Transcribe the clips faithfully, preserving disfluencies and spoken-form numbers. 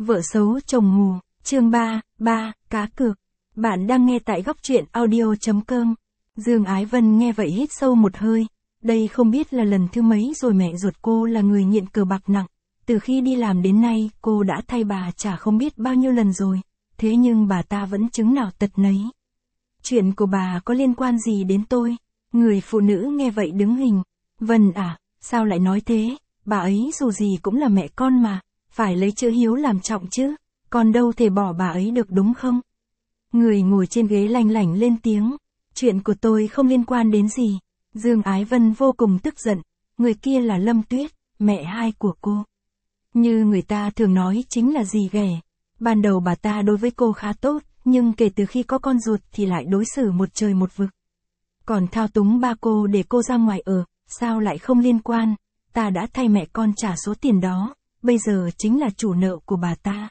Vợ xấu chồng mù, chương ba, ba, cá cược. Bạn đang nghe tại góc truyện audio.com. Dương Ái Vân nghe vậy hít sâu một hơi. Đây không biết là lần thứ mấy rồi mẹ ruột cô là người nghiện cờ bạc nặng. Từ khi đi làm đến nay cô đã thay bà trả không biết bao nhiêu lần rồi. Thế nhưng bà ta vẫn chứng nào tật nấy. Chuyện của bà có liên quan gì đến tôi? Người phụ nữ nghe vậy đứng hình. Vân à, sao lại nói thế? Bà ấy dù gì cũng là mẹ con mà. Phải lấy chữ hiếu làm trọng chứ, còn đâu thể bỏ bà ấy được đúng không? Người ngồi trên ghế lanh lảnh lên tiếng, chuyện của tôi không liên quan đến gì. Dương Ái Vân vô cùng tức giận, người kia là Lâm Tuyết, mẹ hai của cô. Như người ta thường nói chính là dì ghẻ. Ban đầu bà ta đối với cô khá tốt, nhưng kể từ khi có con ruột thì lại đối xử một trời một vực. Còn thao túng ba cô để cô ra ngoài ở, sao lại không liên quan, ta đã thay mẹ con trả số tiền đó. Bây giờ chính là chủ nợ của bà ta.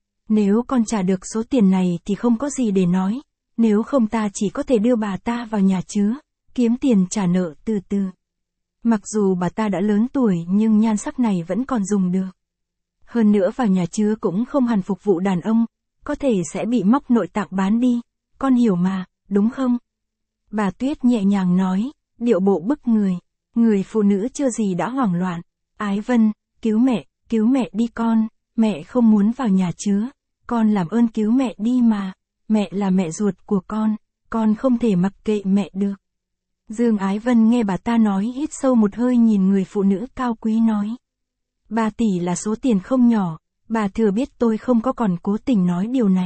Nếu con trả được số tiền này thì không có gì để nói, nếu không ta chỉ có thể đưa bà ta vào nhà chứa, kiếm tiền trả nợ từ từ. Mặc dù bà ta đã lớn tuổi nhưng nhan sắc này vẫn còn dùng được. Hơn nữa vào nhà chứa cũng không hẳn phục vụ đàn ông, có thể sẽ bị móc nội tạng bán đi, con hiểu mà, đúng không? Bà Tuyết nhẹ nhàng nói, điệu bộ bức người, người phụ nữ chưa gì đã hoảng loạn. Ái Vân, cứu mẹ. Cứu mẹ đi con, mẹ không muốn vào nhà chứa, con làm ơn cứu mẹ đi mà, mẹ là mẹ ruột của con, con không thể mặc kệ mẹ được. Dương Ái Vân nghe bà ta nói hít sâu một hơi nhìn người phụ nữ cao quý nói. Ba tỷ là số tiền không nhỏ, bà thừa biết tôi không có còn cố tình nói điều này.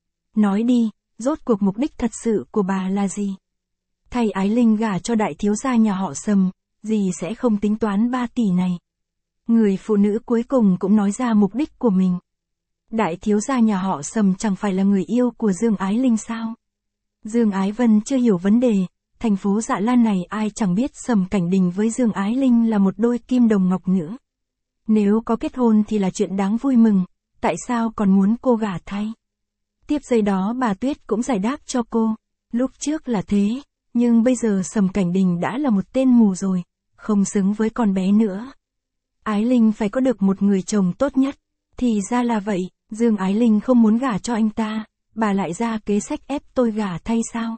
Nói đi, rốt cuộc mục đích thật sự của bà là gì? Thay Ái Linh gả cho đại thiếu gia nhà họ Sầm, dì sẽ không tính toán ba tỷ này. Người phụ nữ cuối cùng cũng nói ra mục đích của mình. Đại thiếu gia nhà họ Sầm chẳng phải là người yêu của Dương Ái Linh sao? Dương Ái Vân chưa hiểu vấn đề, thành phố Dạ Lan này ai chẳng biết Sầm Cảnh Đình với Dương Ái Linh là một đôi kim đồng ngọc nữ. Nếu có kết hôn thì là chuyện đáng vui mừng, tại sao còn muốn cô gả thay? Tiếp giây đó bà Tuyết cũng giải đáp cho cô, lúc trước là thế, nhưng bây giờ Sầm Cảnh Đình đã là một tên mù rồi, không xứng với con bé nữa. Ái Linh phải có được một người chồng tốt nhất. Thì ra là vậy, Dương Ái Linh không muốn gả cho anh ta, bà lại ra kế sách ép tôi gả thay sao?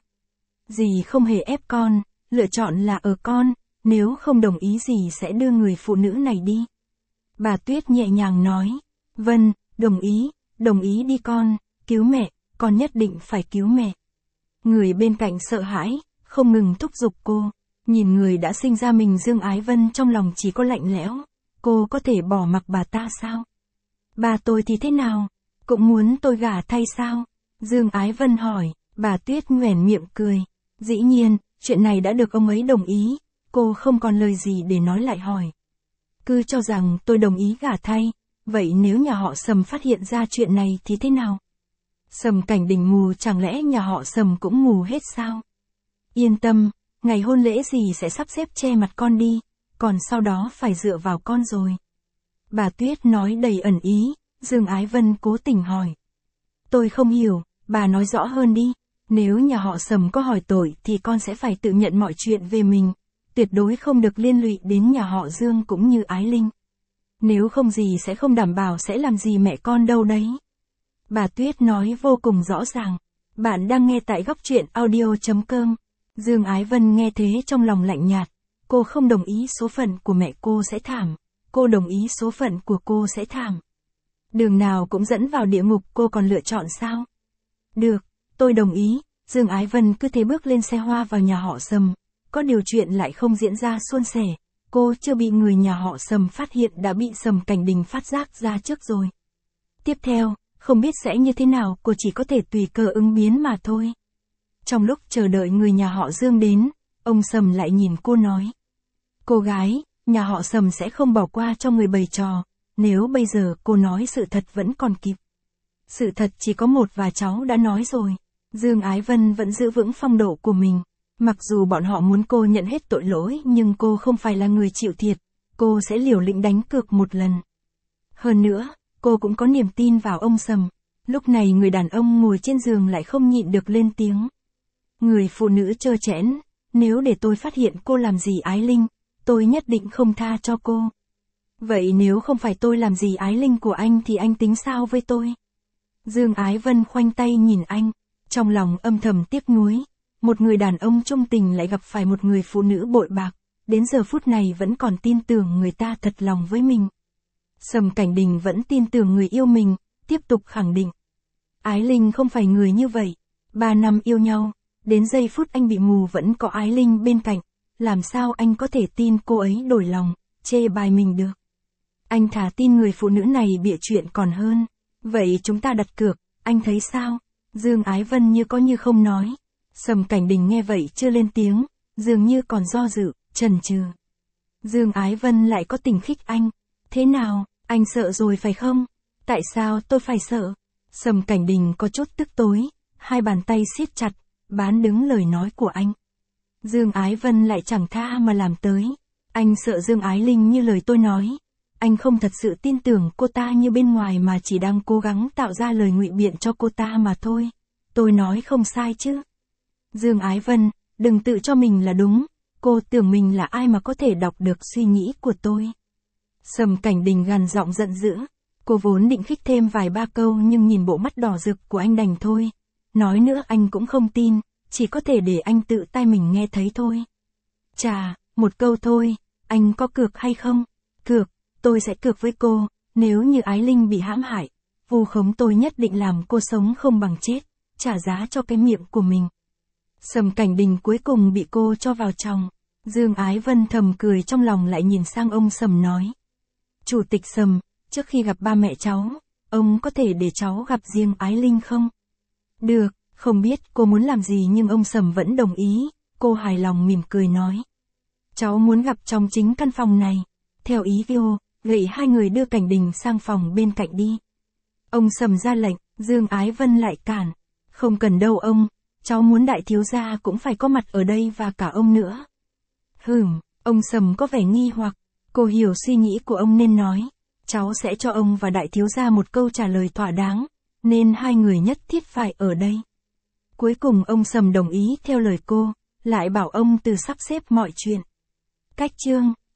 Dì không hề ép con, lựa chọn là ở con, nếu không đồng ý dì sẽ đưa người phụ nữ này đi. Bà Tuyết nhẹ nhàng nói, Vân, đồng ý, đồng ý đi con, cứu mẹ, con nhất định phải cứu mẹ. Người bên cạnh sợ hãi, không ngừng thúc giục cô, nhìn người đã sinh ra mình Dương Ái Vân trong lòng chỉ có lạnh lẽo. Cô có thể bỏ mặc bà ta sao? Bà tôi thì thế nào? Cũng muốn tôi gả thay sao? Dương Ái Vân hỏi, bà Tuyết nhoẻn miệng cười. Dĩ nhiên, chuyện này đã được ông ấy đồng ý, cô không còn lời gì để nói lại hỏi. Cứ cho rằng tôi đồng ý gả thay, vậy nếu nhà họ Sầm phát hiện ra chuyện này thì thế nào? Sầm Cảnh Đình mù chẳng lẽ nhà họ Sầm cũng mù hết sao? Yên tâm, ngày hôn lễ gì sẽ sắp xếp che mặt con đi. Còn sau đó phải dựa vào con rồi. Bà Tuyết nói đầy ẩn ý, Dương Ái Vân cố tình hỏi. Tôi không hiểu, bà nói rõ hơn đi, nếu nhà họ Sầm có hỏi tội thì con sẽ phải tự nhận mọi chuyện về mình, tuyệt đối không được liên lụy đến nhà họ Dương cũng như Ái Linh. Nếu không gì sẽ không đảm bảo sẽ làm gì mẹ con đâu đấy. Bà Tuyết nói vô cùng rõ ràng. Bạn đang nghe tại góc truyện audio.com. Dương Ái Vân nghe thế trong lòng lạnh nhạt. Cô không đồng ý số phận của mẹ cô sẽ thảm, cô đồng ý số phận của cô sẽ thảm. Đường nào cũng dẫn vào địa ngục cô còn lựa chọn sao? Được, tôi đồng ý, Dương Ái Vân cứ thế bước lên xe hoa vào nhà họ Sầm. Có điều chuyện lại không diễn ra suôn sẻ, cô chưa bị người nhà họ Sầm phát hiện đã bị Sầm Cảnh Đình phát giác ra trước rồi. Tiếp theo, không biết sẽ như thế nào cô chỉ có thể tùy cơ ứng biến mà thôi. Trong lúc chờ đợi người nhà họ Dương đến, ông Sầm lại nhìn cô nói. Cô gái, nhà họ Sầm sẽ không bỏ qua cho người bày trò, nếu bây giờ cô nói sự thật vẫn còn kịp. Sự thật chỉ có một và cháu đã nói rồi. Dương Ái Vân vẫn giữ vững phong độ của mình. Mặc dù bọn họ muốn cô nhận hết tội lỗi nhưng cô không phải là người chịu thiệt, cô sẽ liều lĩnh đánh cược một lần. Hơn nữa, cô cũng có niềm tin vào ông Sầm. Lúc này người đàn ông ngồi trên giường lại không nhịn được lên tiếng. Người phụ nữ trơ trẽn, nếu để tôi phát hiện cô làm gì Ái Linh, tôi nhất định không tha cho cô. Vậy nếu không phải tôi làm gì Ái Linh của anh thì anh tính sao với tôi? Dương Ái Vân khoanh tay nhìn anh, trong lòng âm thầm tiếc nuối. Một người đàn ông trung tình lại gặp phải một người phụ nữ bội bạc, đến giờ phút này vẫn còn tin tưởng người ta thật lòng với mình. Sầm Cảnh Đình vẫn tin tưởng người yêu mình, tiếp tục khẳng định. Ái Linh không phải người như vậy. Ba năm yêu nhau, đến giây phút anh bị mù vẫn có Ái Linh bên cạnh. Làm sao anh có thể tin cô ấy đổi lòng, chê bai mình được? Anh thà tin người phụ nữ này bịa chuyện còn hơn. Vậy chúng ta đặt cược, anh thấy sao? Dương Ái Vân như có như không nói. Sầm Cảnh Đình nghe vậy chưa lên tiếng, dường như còn do dự, chần chừ. Dương Ái Vân lại có tình khích anh. Thế nào, anh sợ rồi phải không? Tại sao tôi phải sợ? Sầm Cảnh Đình có chút tức tối, hai bàn tay siết chặt, bán đứng lời nói của anh. Dương Ái Vân lại chẳng tha mà làm tới. Anh sợ Dương Ái Linh như lời tôi nói. Anh không thật sự tin tưởng cô ta như bên ngoài mà chỉ đang cố gắng tạo ra lời ngụy biện cho cô ta mà thôi. Tôi nói không sai chứ? Dương Ái Vân, đừng tự cho mình là đúng. Cô tưởng mình là ai mà có thể đọc được suy nghĩ của tôi? Sầm Cảnh Đình gằn giọng giận dữ. Cô vốn định khích thêm vài ba câu nhưng nhìn bộ mắt đỏ rực của anh đành thôi. Nói nữa anh cũng không tin, chỉ có thể để anh tự tai mình nghe thấy thôi. Chà, một câu thôi, anh có cược hay không? Cược, tôi sẽ cược với cô, nếu như Ái Linh bị hãm hại, vu khống tôi nhất định làm cô sống không bằng chết, trả giá cho cái miệng của mình. Sầm Cảnh Đình cuối cùng bị cô cho vào chồng. Dương Ái Vân thầm cười trong lòng lại nhìn sang ông Sầm nói. Chủ tịch Sầm, trước khi gặp ba mẹ cháu, ông có thể để cháu gặp riêng Ái Linh không? Được, không biết cô muốn làm gì nhưng ông Sầm vẫn đồng ý, cô hài lòng mỉm cười nói. Cháu muốn gặp trong chính căn phòng này. Theo ý video, gậy hai người đưa Cảnh Đình sang phòng bên cạnh đi. Ông Sầm ra lệnh, Dương Ái Vân lại cản. Không cần đâu ông, cháu muốn đại thiếu gia cũng phải có mặt ở đây và cả ông nữa. Hừm, ông Sầm có vẻ nghi hoặc, cô hiểu suy nghĩ của ông nên nói. Cháu sẽ cho ông và đại thiếu gia một câu trả lời thỏa đáng, nên hai người nhất thiết phải ở đây. Cuối cùng ông Sầm đồng ý theo lời cô, lại bảo ông từ sắp xếp mọi chuyện. Cách chương